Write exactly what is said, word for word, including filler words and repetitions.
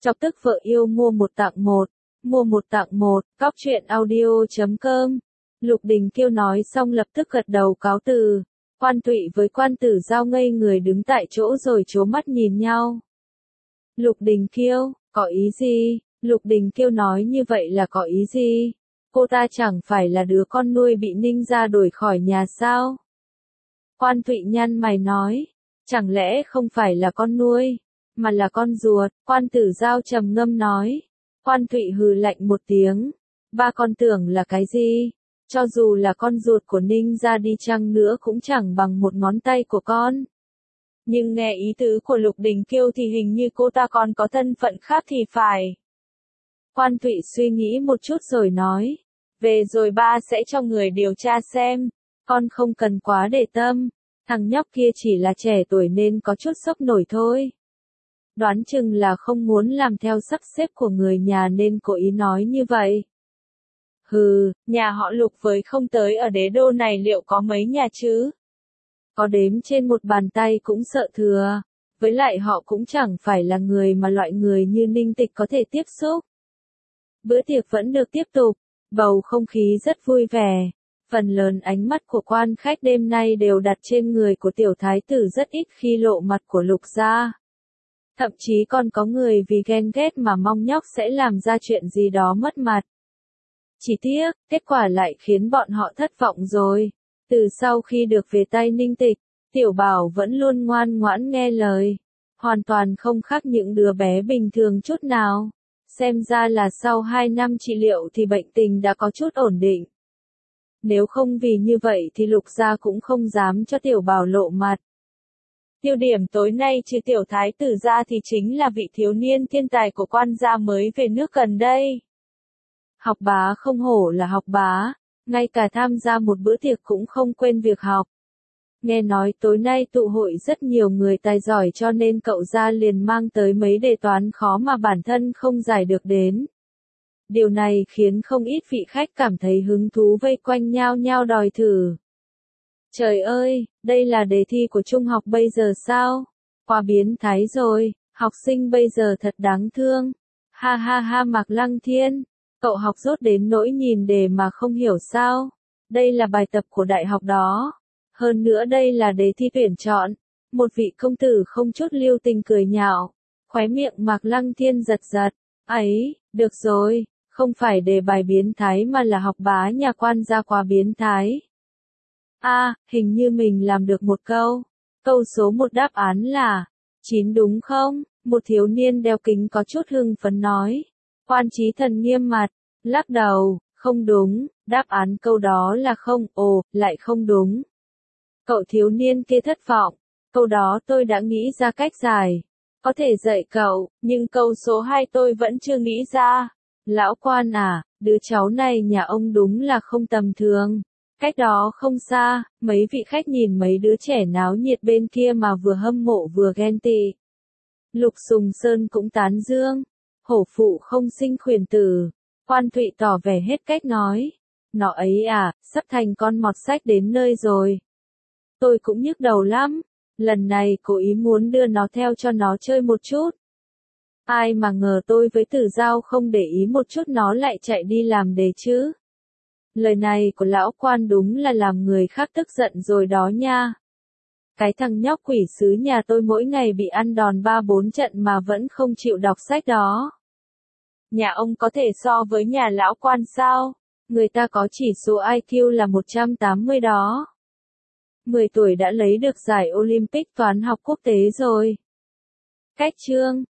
Chọc tức vợ yêu mua một tặng một, mua một tặng một, cóc truyện audio chấm com. Lục Đình Kiêu nói xong lập tức gật đầu cáo từ. Quan Thụy với Quan Tử Giao ngây người đứng tại chỗ rồi trố mắt nhìn nhau. Lục Đình Kiêu, có ý gì? Lục Đình Kiêu nói như vậy là có ý gì? Cô ta chẳng phải là đứa con nuôi bị Ninh gia đuổi khỏi nhà sao? Quan Thụy nhăn mày nói, chẳng lẽ không phải là con nuôi, mà là con ruột? Quan Tử Giao trầm ngâm nói. Quan Thụy hừ lạnh một tiếng, ba con tưởng là cái gì? Cho dù là con ruột của Ninh gia đi chăng nữa cũng chẳng bằng một ngón tay của con. Nhưng nghe ý tứ của Lục Đình Kiêu thì hình như cô ta còn có thân phận khác thì phải. Quan Thụy suy nghĩ một chút rồi nói, về rồi ba sẽ cho người điều tra xem, con không cần quá để tâm, thằng nhóc kia chỉ là trẻ tuổi nên có chút sốc nổi thôi. Đoán chừng là không muốn làm theo sắp xếp của người nhà nên cố ý nói như vậy. Hừ, nhà họ Lục với không tới ở đế đô này liệu có mấy nhà chứ? Có đếm trên một bàn tay cũng sợ thừa, với lại họ cũng chẳng phải là người mà loại người như Ninh Tịch có thể tiếp xúc. Bữa tiệc vẫn được tiếp tục, bầu không khí rất vui vẻ. Phần lớn ánh mắt của quan khách đêm nay đều đặt trên người của tiểu thái tử, rất ít khi lộ mặt của Lục gia. Thậm chí còn có người vì ghen ghét mà mong nhóc sẽ làm ra chuyện gì đó mất mặt. Chỉ tiếc, kết quả lại khiến bọn họ thất vọng rồi. Từ sau khi được về tay Ninh Tịch, Tiểu Bảo vẫn luôn ngoan ngoãn nghe lời. Hoàn toàn không khác những đứa bé bình thường chút nào. Xem ra là sau hai năm trị liệu thì bệnh tình đã có chút ổn định. Nếu không vì như vậy thì Lục gia cũng không dám cho Tiểu Bảo lộ mặt. Tiêu điểm tối nay trừ tiểu thái tử ra thì chính là vị thiếu niên thiên tài của quan gia mới về nước gần đây. Học bá không hổ là học bá, ngay cả tham gia một bữa tiệc cũng không quên việc học. Nghe nói tối nay tụ hội rất nhiều người tài giỏi cho nên cậu gia liền mang tới mấy đề toán khó mà bản thân không giải được đến. Điều này khiến không ít vị khách cảm thấy hứng thú vây quanh nhau nhau đòi thử. Trời ơi, đây là đề thi của trung học bây giờ sao? Quá biến thái rồi, học sinh bây giờ thật đáng thương. Ha ha ha Mạc Lăng Thiên, cậu học dốt đến nỗi nhìn đề mà không hiểu sao? Đây là bài tập của đại học đó. Hơn nữa đây là đề thi tuyển chọn. Một vị công tử không chút lưu tình cười nhạo. Khóe miệng Mạc Lăng Thiên giật giật. Ấy, được rồi, không phải đề bài biến thái mà là học bá nhà quan gia quá biến thái. A, à, hình như mình làm được một câu. Câu số một đáp án là chín đúng không? Một thiếu niên đeo kính có chút hưng phấn nói. Quan Chí Thần nghiêm mặt, lắc đầu, không đúng, đáp án câu đó là không, ồ, lại không đúng. Cậu thiếu niên kia thất vọng, câu đó tôi đã nghĩ ra cách giải. Có thể dạy cậu, nhưng câu số hai tôi vẫn chưa nghĩ ra. Lão quan à, đứa cháu này nhà ông đúng là không tầm thường. Cách đó không xa, mấy vị khách nhìn mấy đứa trẻ náo nhiệt bên kia mà vừa hâm mộ vừa ghen tị. Lục Sùng Sơn cũng tán dương. Hổ phụ không sinh khuyển tử. Quan Thụy tỏ vẻ hết cách nói. Nó ấy à, sắp thành con mọt sách đến nơi rồi. Tôi cũng nhức đầu lắm. Lần này cố ý muốn đưa nó theo cho nó chơi một chút. Ai mà ngờ tôi với Tử Giao không để ý một chút nó lại chạy đi làm đề chứ. Lời này của lão quan đúng là làm người khác tức giận rồi đó nha. Cái thằng nhóc quỷ sứ nhà tôi mỗi ngày bị ăn đòn ba bốn trận mà vẫn không chịu đọc sách đó. Nhà ông có thể so với nhà lão quan sao? Người ta có chỉ số i kiu là một trăm tám mươi đó. mười tuổi đã lấy được giải Olympic toán học quốc tế rồi. Cách chương